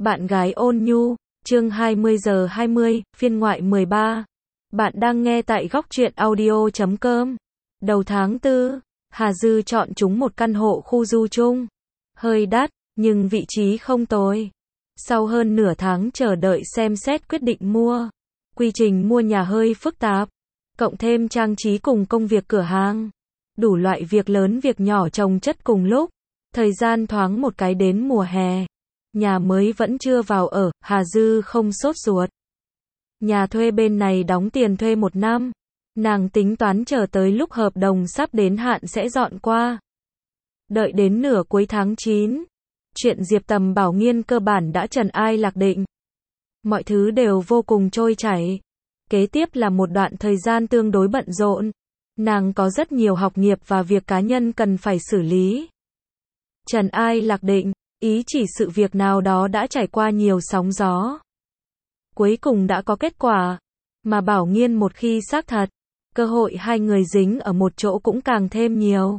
Bạn gái ôn nhu, chương 20 giờ 20, phiên ngoại 13. Bạn đang nghe tại góc truyện audio.com. Đầu tháng 4, Hà Dư chọn trúng một căn hộ khu du chung. Hơi đắt, nhưng vị trí không tồi. Sau hơn nửa tháng chờ đợi xem xét quyết định mua. Quy trình mua nhà hơi phức tạp. Cộng thêm trang trí cùng công việc cửa hàng. Đủ loại việc lớn việc nhỏ chồng chất cùng lúc. Thời gian thoáng một cái đến mùa hè. Nhà mới vẫn chưa vào ở, Hà Dư không sốt ruột. Nhà thuê bên này đóng tiền thuê 1 năm. Nàng tính toán chờ tới lúc hợp đồng sắp đến hạn sẽ dọn qua. Đợi đến nửa cuối tháng 9. Chuyện Diệp Tầm Bảo Nghiên cơ bản đã trần ai lạc định. Mọi thứ đều vô cùng trôi chảy. Kế tiếp là một đoạn thời gian tương đối bận rộn. Nàng có rất nhiều học nghiệp và việc cá nhân cần phải xử lý. Trần ai lạc định, ý chỉ sự việc nào đó đã trải qua nhiều sóng gió. Cuối cùng đã có kết quả. Mà Bảo Nghiên một khi xác thật, cơ hội hai người dính ở một chỗ cũng càng thêm nhiều.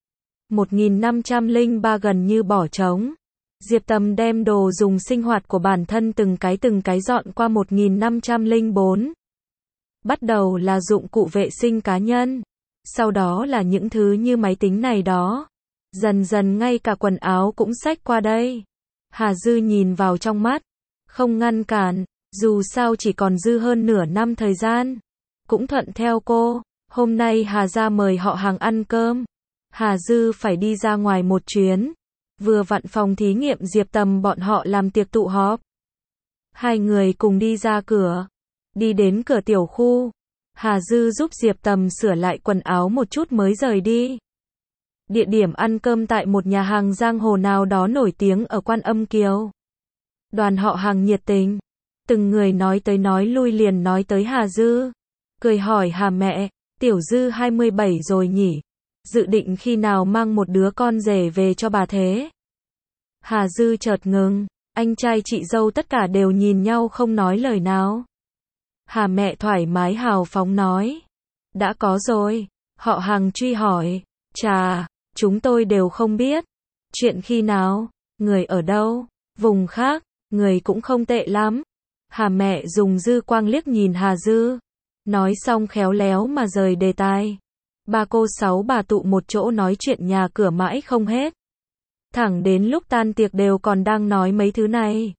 1503 gần như bỏ trống. Diệp Tầm đem đồ dùng sinh hoạt của bản thân từng cái dọn qua 1504. Bắt đầu là dụng cụ vệ sinh cá nhân. Sau đó là những thứ như máy tính này đó. Dần dần ngay cả quần áo cũng xách qua đây. Hà Dư nhìn vào trong mắt. Không ngăn cản. Dù sao chỉ còn dư hơn nửa năm thời gian. Cũng thuận theo cô. Hôm nay Hà gia mời họ hàng ăn cơm. Hà Dư phải đi ra ngoài một chuyến. Vừa vặn phòng thí nghiệm Diệp Tầm bọn họ làm tiệc tụ họp. Hai người cùng đi ra cửa. Đi đến cửa tiểu khu. Hà Dư giúp Diệp Tầm sửa lại quần áo một chút mới rời đi. Địa điểm ăn cơm tại một nhà hàng giang hồ nào đó nổi tiếng ở Quan Âm Kiều. Đoàn họ hàng nhiệt tình. Từng người nói tới nói lui liền nói tới Hà Dư. Cười hỏi Hà mẹ, tiểu Dư 27 rồi nhỉ? Dự định khi nào mang một đứa con rể về cho bà thế? Hà Dư chợt ngừng. Anh trai chị dâu tất cả đều nhìn nhau không nói lời nào. Hà mẹ thoải mái hào phóng nói. Đã có rồi. Họ hàng truy hỏi. Chà, chúng tôi đều không biết. Chuyện khi nào? Người ở đâu? Vùng khác? Người cũng không tệ lắm. Hà mẹ dùng dư quang liếc nhìn Hà Dư. Nói xong khéo léo mà rời đề tài. Ba cô sáu bà tụ một chỗ nói chuyện nhà cửa mãi không hết. Thẳng đến lúc tan tiệc đều còn đang nói mấy thứ này.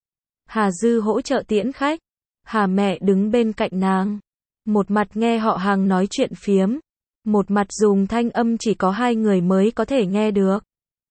Hà Dư hỗ trợ tiễn khách. Hà mẹ đứng bên cạnh nàng. Một mặt nghe họ hàng nói chuyện phiếm. Một mặt dùng thanh âm chỉ có hai người mới có thể nghe được.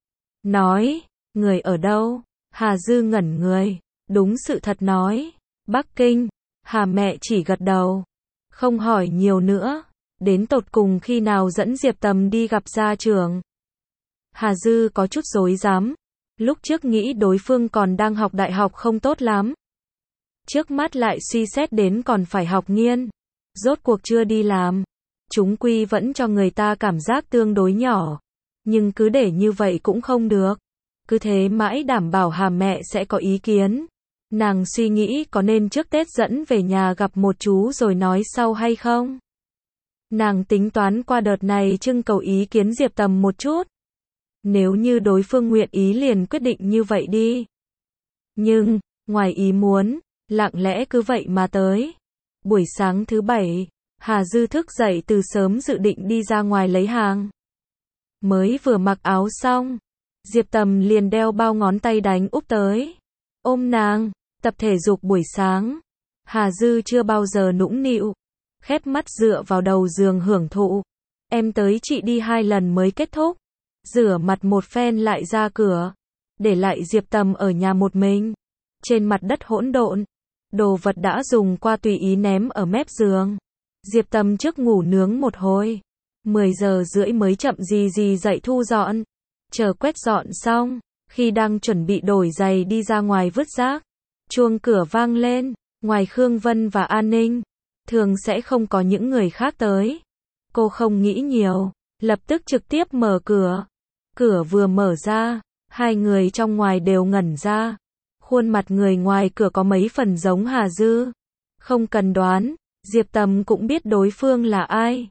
Nói, người ở đâu? Hà Dư ngẩn người. Đúng sự thật nói. Bắc Kinh. Hà mẹ chỉ gật đầu. Không hỏi nhiều nữa. Đến tột cùng khi nào dẫn Diệp Tầm đi gặp gia trưởng. Hà Dư có chút rối rắm. Lúc trước nghĩ đối phương còn đang học đại học không tốt lắm. Trước mắt lại suy xét đến còn phải học nghiên. Rốt cuộc chưa đi làm. Chúng quy vẫn cho người ta cảm giác tương đối nhỏ. Nhưng cứ để như vậy cũng không được. Cứ thế mãi đảm bảo Hà mẹ sẽ có ý kiến. Nàng suy nghĩ có nên trước Tết dẫn về nhà gặp một chú rồi nói sau hay không. Nàng tính toán qua đợt này trưng cầu ý kiến Diệp Tầm một chút. Nếu như đối phương nguyện ý liền quyết định như vậy đi. Nhưng, ngoài ý muốn, lặng lẽ cứ vậy mà tới. Buổi sáng thứ Bảy, Hà Dư thức dậy từ sớm dự định đi ra ngoài lấy hàng. Mới vừa mặc áo xong, Diệp Tầm liền đeo bao ngón tay đánh úp tới. Ôm nàng, tập thể dục buổi sáng. Hà Dư chưa bao giờ nũng nịu. Khép mắt dựa vào đầu giường hưởng thụ. Em tới chị đi 2 lần mới kết thúc. Rửa mặt một phen lại ra cửa. Để lại Diệp Tầm ở nhà một mình. Trên mặt đất hỗn độn. Đồ vật đã dùng qua tùy ý ném ở mép giường. Diệp Tầm trước ngủ nướng một hồi. 10 giờ rưỡi mới chậm gì dậy thu dọn. Chờ quét dọn xong. Khi đang chuẩn bị đổi giày đi ra ngoài vứt rác. Chuông cửa vang lên. Ngoài Khương Vân và An Ninh. Thường sẽ không có những người khác tới. Cô không nghĩ nhiều. Lập tức trực tiếp mở cửa. Cửa vừa mở ra. Hai người trong ngoài đều ngẩn ra. Khuôn mặt người ngoài cửa có mấy phần giống Hà Dư. Không cần đoán. Diệp Tầm cũng biết đối phương là ai.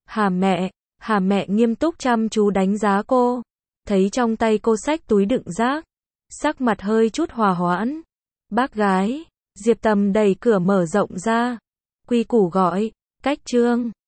Hà mẹ nghiêm túc chăm chú đánh giá cô. Thấy trong tay cô xách túi đựng rác. Sắc mặt hơi chút hòa hoãn. Bác gái. Diệp Tầm đẩy cửa mở rộng ra. Quy củ gọi. Cách Trương.